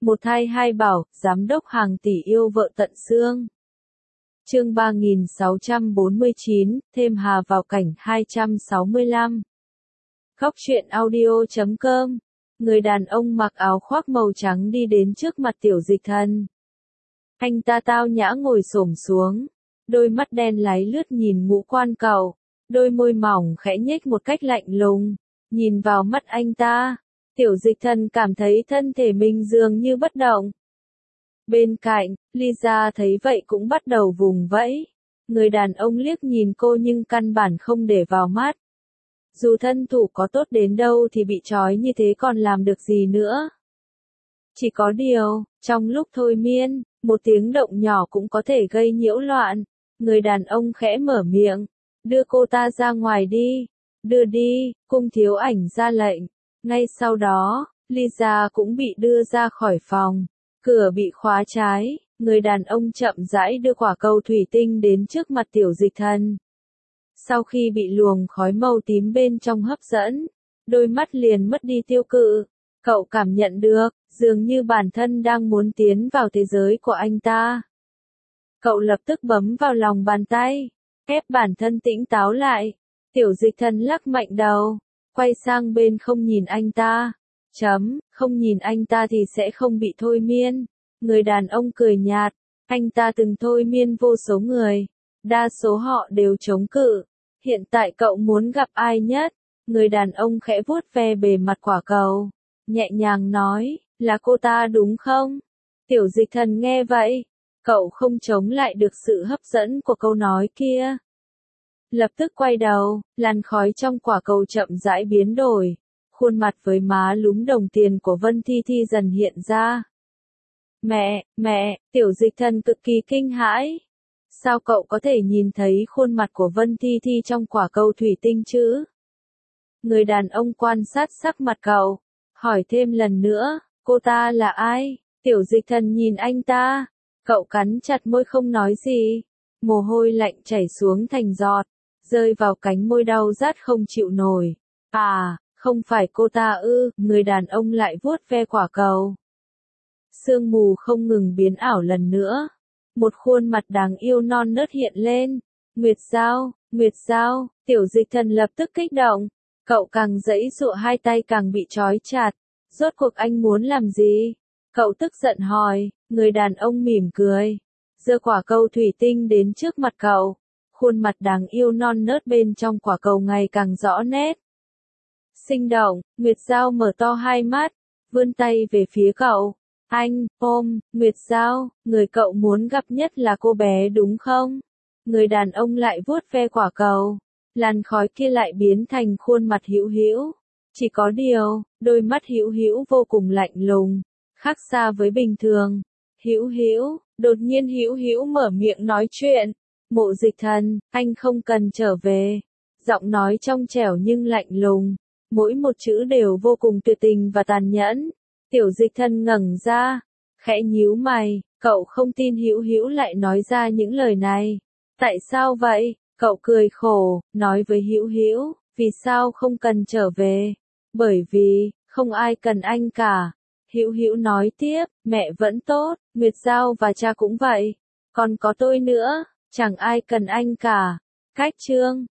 Một thai hai bảo, giám đốc hàng tỷ yêu vợ tận xương. Chương 3649, thêm Hà vào cảnh 265. Góc truyện audio.com. Người đàn ông mặc áo khoác màu trắng đi đến trước mặt Tiểu Dịch Thần. Anh ta tao nhã ngồi xổm xuống, đôi mắt đen láy lướt nhìn ngũ quan cậu, đôi môi mỏng khẽ nhếch một cách lạnh lùng, nhìn vào mắt anh ta. Tiểu Dịch Thần cảm thấy thân thể mình dường như bất động. Bên cạnh, Lisa thấy vậy cũng bắt đầu vùng vẫy. Người đàn ông liếc nhìn cô nhưng căn bản không để vào mắt. Dù thân thủ có tốt đến đâu thì bị trói như thế còn làm được gì nữa. Chỉ có điều, trong lúc thôi miên, một tiếng động nhỏ cũng có thể gây nhiễu loạn. Người đàn ông khẽ mở miệng, đưa cô ta ra ngoài đi. Đưa đi, cung thiếu ảnh ra lệnh. Ngay sau đó, Lisa cũng bị đưa ra khỏi phòng. Cửa bị khóa trái, người đàn ông chậm rãi đưa quả cầu thủy tinh đến trước mặt Tiểu Dịch Thần. Sau khi bị luồng khói màu tím bên trong hấp dẫn, đôi mắt liền mất đi tiêu cự. Cậu cảm nhận được, dường như bản thân đang muốn tiến vào thế giới của anh ta. Cậu lập tức bấm vào lòng bàn tay, ép bản thân tỉnh táo lại. Tiểu Dịch Thần lắc mạnh đầu, quay sang bên không nhìn anh ta. Không nhìn anh ta thì sẽ không bị thôi miên. Người đàn ông cười nhạt, anh ta từng thôi miên vô số người. Đa số họ đều chống cự. Hiện tại cậu muốn gặp ai nhất? Người đàn ông khẽ vuốt ve bề mặt quả cầu, nhẹ nhàng nói, là cô ta đúng không? Tiểu Dịch Thần nghe vậy, cậu không chống lại được sự hấp dẫn của câu nói kia. Lập tức quay đầu, làn khói trong quả cầu chậm rãi biến đổi. Khuôn mặt với má lúm đồng tiền của Vân Thi Thi dần hiện ra. Mẹ, Tiểu Dịch Thần cực kỳ kinh hãi. Sao cậu có thể nhìn thấy khuôn mặt của Vân Thi Thi trong quả cầu thủy tinh chứ? Người đàn ông quan sát sắc mặt cậu, hỏi thêm lần nữa, cô ta là ai? Tiểu Dịch Thần nhìn anh ta, cậu cắn chặt môi không nói gì. Mồ hôi lạnh chảy xuống thành giọt, rơi vào cánh môi đau rát không chịu nổi. À, không phải cô ta ư? Người đàn ông lại vuốt ve quả cầu. Sương mù không ngừng biến ảo lần nữa. Một khuôn mặt đáng yêu non nớt hiện lên. Nguyệt Giao, Tiểu Dịch Thần lập tức kích động. Cậu càng giãy giụa hai tay càng bị trói chặt. Rốt cuộc anh muốn làm gì? Cậu tức giận hỏi. Người đàn ông mỉm cười, giơ quả cầu thủy tinh đến trước mặt cậu. Khuôn mặt đáng yêu non nớt bên trong quả cầu ngày càng rõ nét. Sinh động, Nguyệt Giao mở to hai mắt, vươn tay về phía cậu. Anh, Nguyệt Giao, người cậu muốn gặp nhất là cô bé đúng không? Người đàn ông lại vuốt ve quả cầu. Làn khói kia lại biến thành khuôn mặt Hữu Hữu. Chỉ có điều, đôi mắt Hữu Hữu vô cùng lạnh lùng, khác xa với bình thường. Đột nhiên Hữu Hữu mở miệng nói chuyện. Mộ Dịch Thần, anh không cần trở về. Giọng nói trong trẻo nhưng lạnh lùng, mỗi một chữ đều vô cùng tuyệt tình và tàn nhẫn. Tiểu Dịch Thần ngẩng ra, khẽ nhíu mày, cậu không tin Hữu Hữu lại nói ra những lời này. Tại sao vậy? Cậu cười khổ, nói với Hữu Hữu, vì sao không cần trở về? Bởi vì, không ai cần anh cả. Hữu Hữu nói tiếp, mẹ vẫn tốt, Nguyệt Giao và cha cũng vậy. Còn có tôi nữa, chẳng ai cần anh cả. Cách chương